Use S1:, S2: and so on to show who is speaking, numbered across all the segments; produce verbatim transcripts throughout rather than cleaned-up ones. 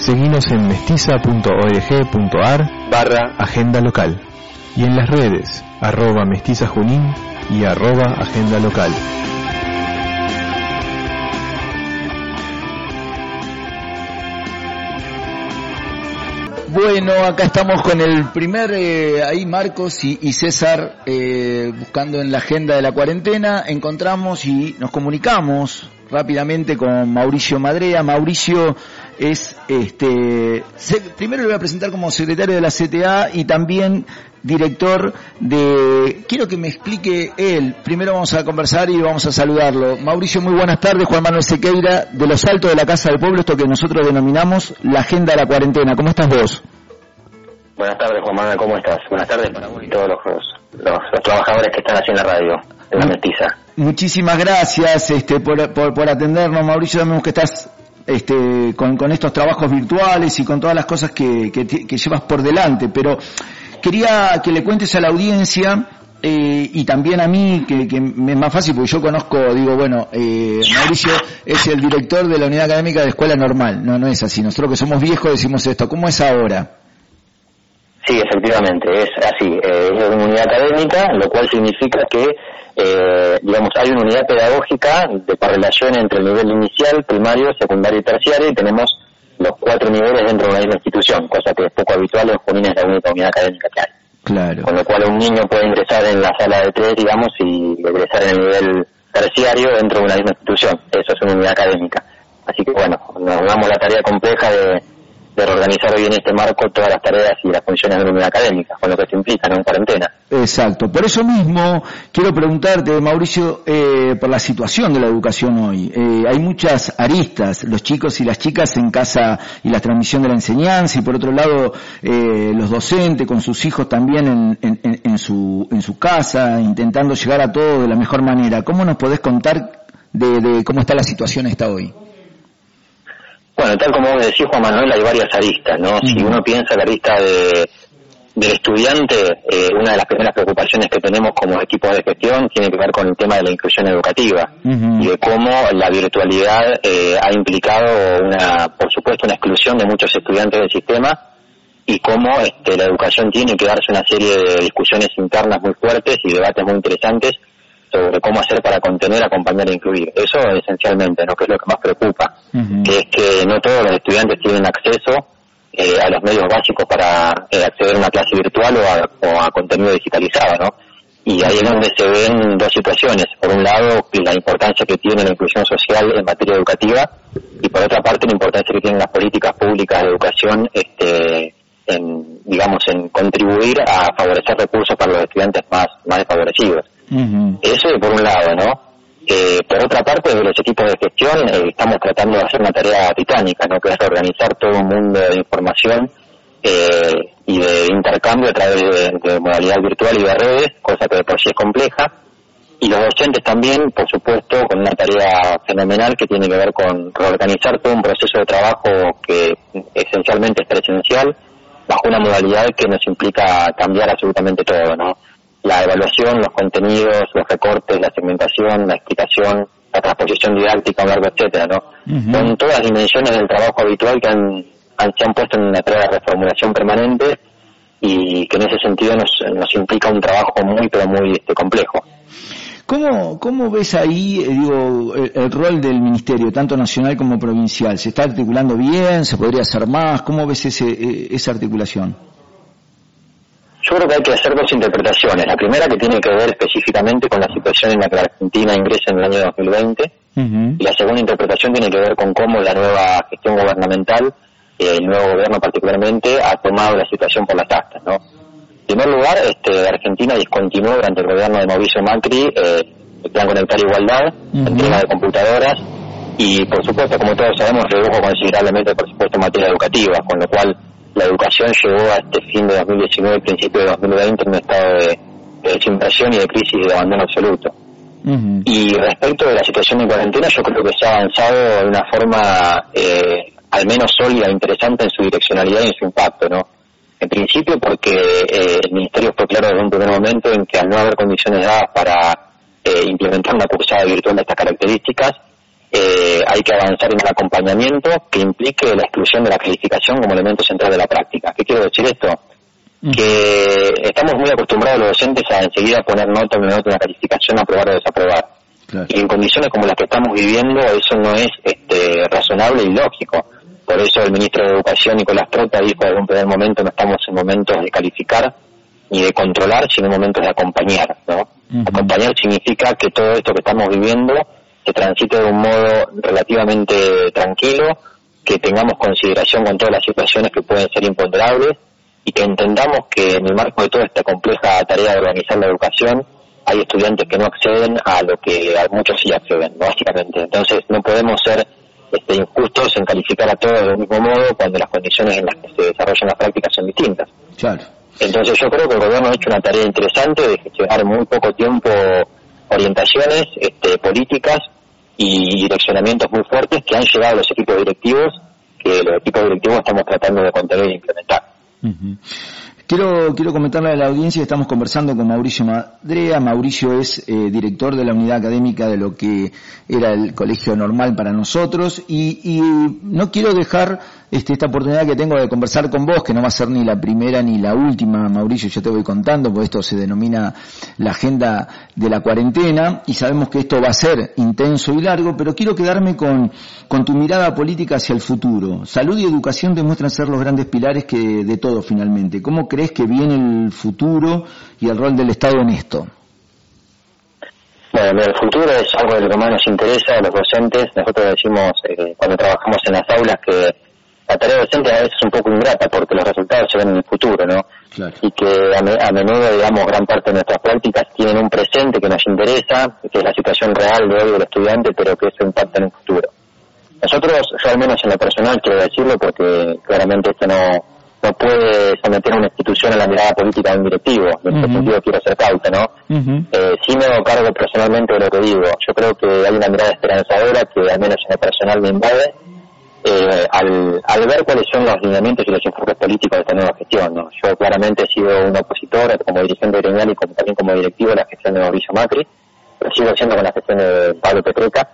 S1: Seguinos en mestiza punto org punto ar barra agenda local y en las redes arroba mestiza junín y arroba agenda local.
S2: Bueno, acá estamos con el primer, eh, ahí Marcos y, y César, eh, buscando en la agenda de la cuarentena. Encontramos y nos comunicamos rápidamente con Mauricio Madrea. Mauricio es, este, se, primero le voy a presentar como secretario de la C T A y también director de, quiero que me explique él, primero vamos a conversar y vamos a saludarlo. Mauricio, muy buenas tardes. Juan Manuel Sequeira, de los Altos de la Casa del Pueblo, esto que nosotros denominamos la agenda de la cuarentena. ¿Cómo estás vos?
S3: Buenas tardes, Juan Manuel, ¿cómo estás? Buenas tardes para vos y todos los, los, los trabajadores que están haciendo la radio, en la Mestiza.
S2: Muchísimas gracias este, por, por, por atendernos, Mauricio. Sabemos que estás este, con, con estos trabajos virtuales y con todas las cosas que, que, que llevas por delante, pero quería que le cuentes a la audiencia eh, y también a mí, que, que me es más fácil porque yo conozco, digo, bueno, eh, Mauricio es el director de la unidad académica de Escuela Normal. No, no es así. Nosotros que somos viejos decimos esto. ¿Cómo es ahora?
S3: Sí, efectivamente, es así. Eh, es una unidad académica, lo cual significa que, eh, digamos, hay una unidad pedagógica de correlación entre el nivel inicial, primario, secundario y terciario, y tenemos los cuatro niveles dentro de una misma institución, cosa que es poco habitual. En Junín es la única unidad académica que hay.
S2: Claro.
S3: Con lo cual un niño puede ingresar en la sala de tres, digamos, y ingresar en el nivel terciario dentro de una misma institución. Eso es una unidad académica. Así que bueno, nos damos la tarea compleja de, de reorganizar hoy en este marco todas las tareas y las funciones de una unidad académica, con lo que se implica, ¿no?, en cuarentena.
S2: Exacto. Por eso mismo quiero preguntarte, Mauricio, eh, por la situación de la educación hoy. Eh, hay muchas aristas, los chicos y las chicas en casa y la transmisión de la enseñanza, y por otro lado eh, los docentes con sus hijos también en, en, en, su, en su casa, intentando llegar a todo de la mejor manera. ¿Cómo nos podés contar de, de cómo está la situación esta hoy?
S3: Bueno, tal como vos decís, Juan Manuel, hay varias aristas, ¿no? Uh-huh. Si uno piensa la arista de, del estudiante, eh, una de las primeras preocupaciones que tenemos como equipos de gestión tiene que ver con el tema de la inclusión educativa, uh-huh, y de cómo la virtualidad eh, ha implicado, una, por supuesto, una exclusión de muchos estudiantes del sistema, y cómo este, la educación tiene que darse una serie de discusiones internas muy fuertes y debates muy interesantes sobre cómo hacer para contener, acompañar e incluir. Eso esencialmente, ¿no?, que es lo que más preocupa, uh-huh, que es que no todos los estudiantes tienen acceso eh, a los medios básicos para eh, acceder a una clase virtual o a, o a contenido digitalizado, ¿no? Y ahí es donde se ven dos situaciones. Por un lado, la importancia que tiene la inclusión social en materia educativa, y por otra parte, la importancia que tienen las políticas públicas de educación este, en, digamos, en contribuir a favorecer recursos para los estudiantes más, más desfavorecidos. Uh-huh. Eso por un lado, ¿no? Eh, por otra parte, desde los equipos de gestión eh, estamos tratando de hacer una tarea titánica, ¿no?, que es organizar todo un mundo de información eh, y de intercambio a través de, de modalidad virtual y de redes, cosa que de por sí es compleja. Y los docentes también, por supuesto, con una tarea fenomenal que tiene que ver con reorganizar todo un proceso de trabajo que esencialmente es presencial, bajo una modalidad que nos implica cambiar absolutamente todo, ¿no? La evaluación, los contenidos, los recortes, la segmentación, la explicación, la transposición didáctica, un largo etcétera, ¿no? Uh-huh. Son todas dimensiones del trabajo habitual que han, han, se han puesto en una tarea de reformulación permanente, y que en ese sentido nos, nos implica un trabajo muy, pero muy este, complejo.
S2: ¿Cómo, cómo ves ahí, eh, digo, el, el rol del Ministerio, tanto nacional como provincial? ¿Se está articulando bien? ¿Se podría hacer más? ¿Cómo ves ese, eh, esa articulación?
S3: Yo creo que hay que hacer dos interpretaciones. La primera, que tiene que ver específicamente con la situación en la que la Argentina ingresa en el año dos mil veinte. Uh-huh. Y la segunda interpretación tiene que ver con cómo la nueva gestión gubernamental, eh, el nuevo gobierno particularmente, ha tomado la situación por las astas, ¿no? En primer lugar, este, Argentina discontinuó durante el gobierno de Mauricio Macri eh, el Plan Conectar Igualdad, uh-huh, en tema de computadoras, y por supuesto, como todos sabemos, redujo considerablemente el presupuesto en materia educativa, con lo cual la educación llegó a este fin de dos mil diecinueve y principio de dos mil veinte en un estado de, de desinversión y de crisis y de abandono absoluto. Uh-huh. Y respecto de la situación de cuarentena, yo creo que se ha avanzado de una forma eh, al menos sólida e interesante en su direccionalidad y en su impacto, ¿no? En principio porque eh, el Ministerio fue claro desde un primer momento en que, al no haber condiciones dadas para eh, implementar una cursada virtual de estas características, eh, hay que avanzar en un acompañamiento que implique la exclusión de la calificación como elemento central de la práctica. ¿Qué quiero decir esto? Mm. Que estamos muy acostumbrados los docentes a enseguida poner nota, una nota, una calificación, aprobar o desaprobar. Claro. Y en condiciones como las que estamos viviendo, eso no es este, razonable y lógico. Por eso el ministro de Educación, Nicolás Trota, dijo en un primer momento: no estamos en momentos de calificar ni de controlar, sino en momentos de acompañar, ¿no? Uh-huh. Acompañar significa que todo esto que estamos viviendo se transite de un modo relativamente tranquilo, que tengamos consideración con todas las situaciones que pueden ser imponderables y que entendamos que en el marco de toda esta compleja tarea de organizar la educación hay estudiantes que no acceden a lo que a muchos sí acceden, básicamente. Entonces no podemos ser este, injustos en calificar a todos del mismo modo cuando las condiciones en las que se desarrollan las prácticas son distintas.
S2: Claro.
S3: Entonces yo creo que el gobierno ha hecho una tarea interesante de gestionar en muy poco tiempo orientaciones este, políticas y direccionamientos muy fuertes que han llegado a los equipos directivos, que los equipos directivos estamos tratando de contener e implementar.
S2: Uh-huh. Quiero, quiero comentarle a la audiencia que estamos conversando con Mauricio Madrea. Mauricio es eh, director de la unidad académica de lo que era el colegio normal para nosotros y, y no quiero dejar este, esta oportunidad que tengo de conversar con vos, que no va a ser ni la primera ni la última, Mauricio, yo te voy contando, porque esto se denomina la agenda de la cuarentena y sabemos que esto va a ser intenso y largo, pero quiero quedarme con, con tu mirada política hacia el futuro. Salud y educación demuestran ser los grandes pilares que de todo finalmente. ¿Cómo crees que viene el futuro y el rol del Estado en esto?
S3: Bueno, el futuro es algo de lo que más nos interesa a los docentes. Nosotros decimos eh, cuando trabajamos en las aulas que la tarea docente a veces es un poco ingrata porque los resultados se ven en el futuro, ¿no? Claro. Y que a, me, a menudo, digamos, gran parte de nuestras prácticas tienen un presente que nos interesa, que es la situación real de hoy del estudiante, pero que eso impacta en el futuro. Nosotros, yo al menos en lo personal quiero decirlo porque claramente esto no, no puede someter a una institución a la mirada política de un directivo. En uh-huh. este sentido quiero ser cauto, ¿no? Uh-huh. Eh, sí me hago cargo personalmente de lo que digo. Yo creo que hay una mirada esperanzadora que al menos en lo personal me invade. Eh, al, al ver cuáles son los lineamientos y los enfoques políticos de esta nueva gestión, ¿no? Yo claramente he sido un opositor como dirigente gremial y como, también como directivo de la gestión de Mauricio Macri, pero sigo siendo con la gestión de Pablo Petrucca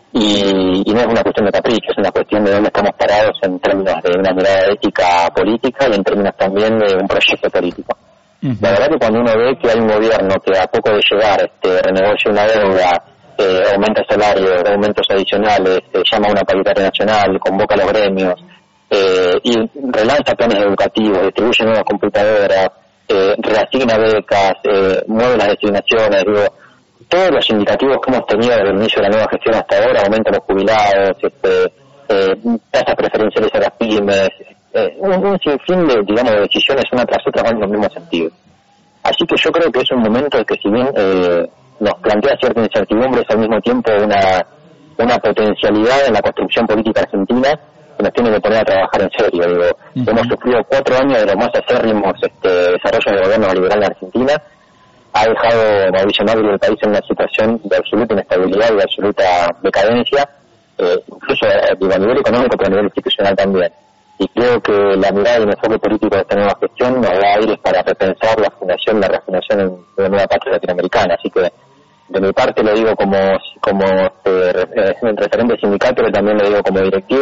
S3: y, y no es una cuestión de capricho, es una cuestión de dónde estamos parados en términos de una mirada ética política y en términos también de un proyecto político. Uh-huh. La verdad que cuando uno ve que hay un gobierno que a poco de llegar este, renegocia una deuda, Eh, aumenta salarios, aumentos adicionales, eh, llama a una paritaria nacional, convoca a los gremios eh, y relanza planes educativos, distribuye nuevas computadoras, eh, reasigna becas, eh, mueve las designaciones, digo, todos los indicativos que hemos tenido desde el inicio de la nueva gestión hasta ahora, aumento los jubilados, este, eh, tasas preferenciales a las pymes, eh, un, un sinfín de, digamos, de decisiones una tras otra van en los mismos sentidos. Así que yo creo que es un momento en que si bien eh, nos plantea cierta incertidumbre, es al mismo tiempo una una potencialidad en la construcción política argentina que nos tiene que poner a trabajar en serio. Digo, uh-huh. Hemos sufrido cuatro años de los más acérrimos este, desarrollos del gobierno liberal en Argentina. Ha dejado Mauricio Macri el país en una situación de absoluta inestabilidad y de absoluta decadencia, eh, incluso digo, a nivel económico, pero a nivel institucional también. Y creo que la mirada y el enfoque político de esta nueva gestión nos da aires para repensar la fundación, la refundación en una nueva patria latinoamericana. Así que de mi parte lo digo como como eh, referente sindical, pero también lo digo como directivo.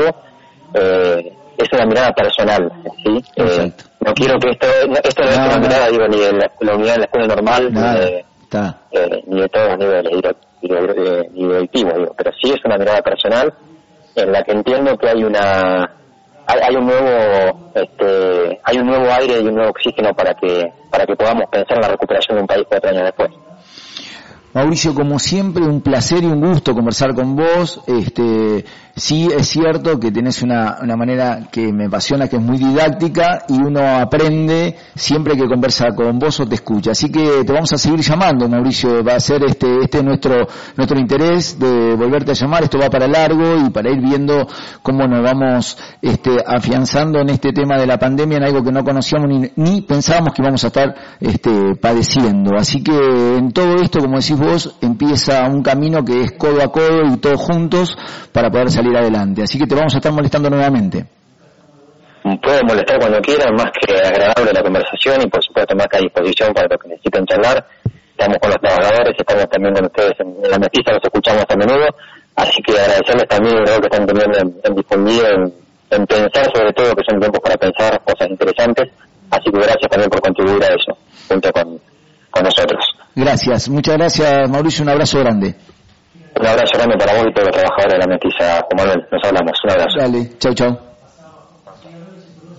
S3: Eh, es una mirada personal, ¿sí? Eh, no quiero que esto esto no, no es una no. mirada, digo, ni de la, la unidad de la escuela normal, no, ni, de, eh, ni de todos los niveles, ni de, de, ni directivos, digo. Pero sí es una mirada personal en la que entiendo que hay una hay, hay un nuevo este hay un nuevo aire y un nuevo oxígeno para que para que podamos pensar en la recuperación de un país cuatro años después.
S2: Mauricio, como siempre, un placer y un gusto conversar con vos. Este, sí es cierto que tenés una, una manera que me apasiona, que es muy didáctica y uno aprende siempre que conversa con vos o te escucha. Así que te vamos a seguir llamando, Mauricio. Va a ser este, este nuestro, nuestro interés de volverte a llamar. Esto va para largo y para ir viendo cómo nos vamos este, afianzando en este tema de la pandemia, en algo que no conocíamos ni, ni pensábamos que íbamos a estar este, padeciendo. Así que en todo esto, como decís vos, empieza un camino que es codo a codo y todos juntos para poder salir adelante. Así que te vamos a estar molestando nuevamente.
S3: Pueden molestar cuando quieran, más que agradable la conversación y por supuesto más que a disposición para los que necesiten charlar. Estamos con los trabajadores, estamos también con ustedes en la mestiza, los escuchamos a menudo, Así que agradecerles también el rol que están teniendo en, en difundir, en, en pensar sobre todo, que son tiempos para pensar cosas interesantes. Así que gracias también por contribuir a eso, junto con, con nosotros.
S2: Gracias, muchas gracias Mauricio, un abrazo grande.
S3: Un abrazo grande para vos y todos los trabajadores de la Mestiza, Juan Manuel, nos hablamos, un abrazo.
S2: Dale, chau chau.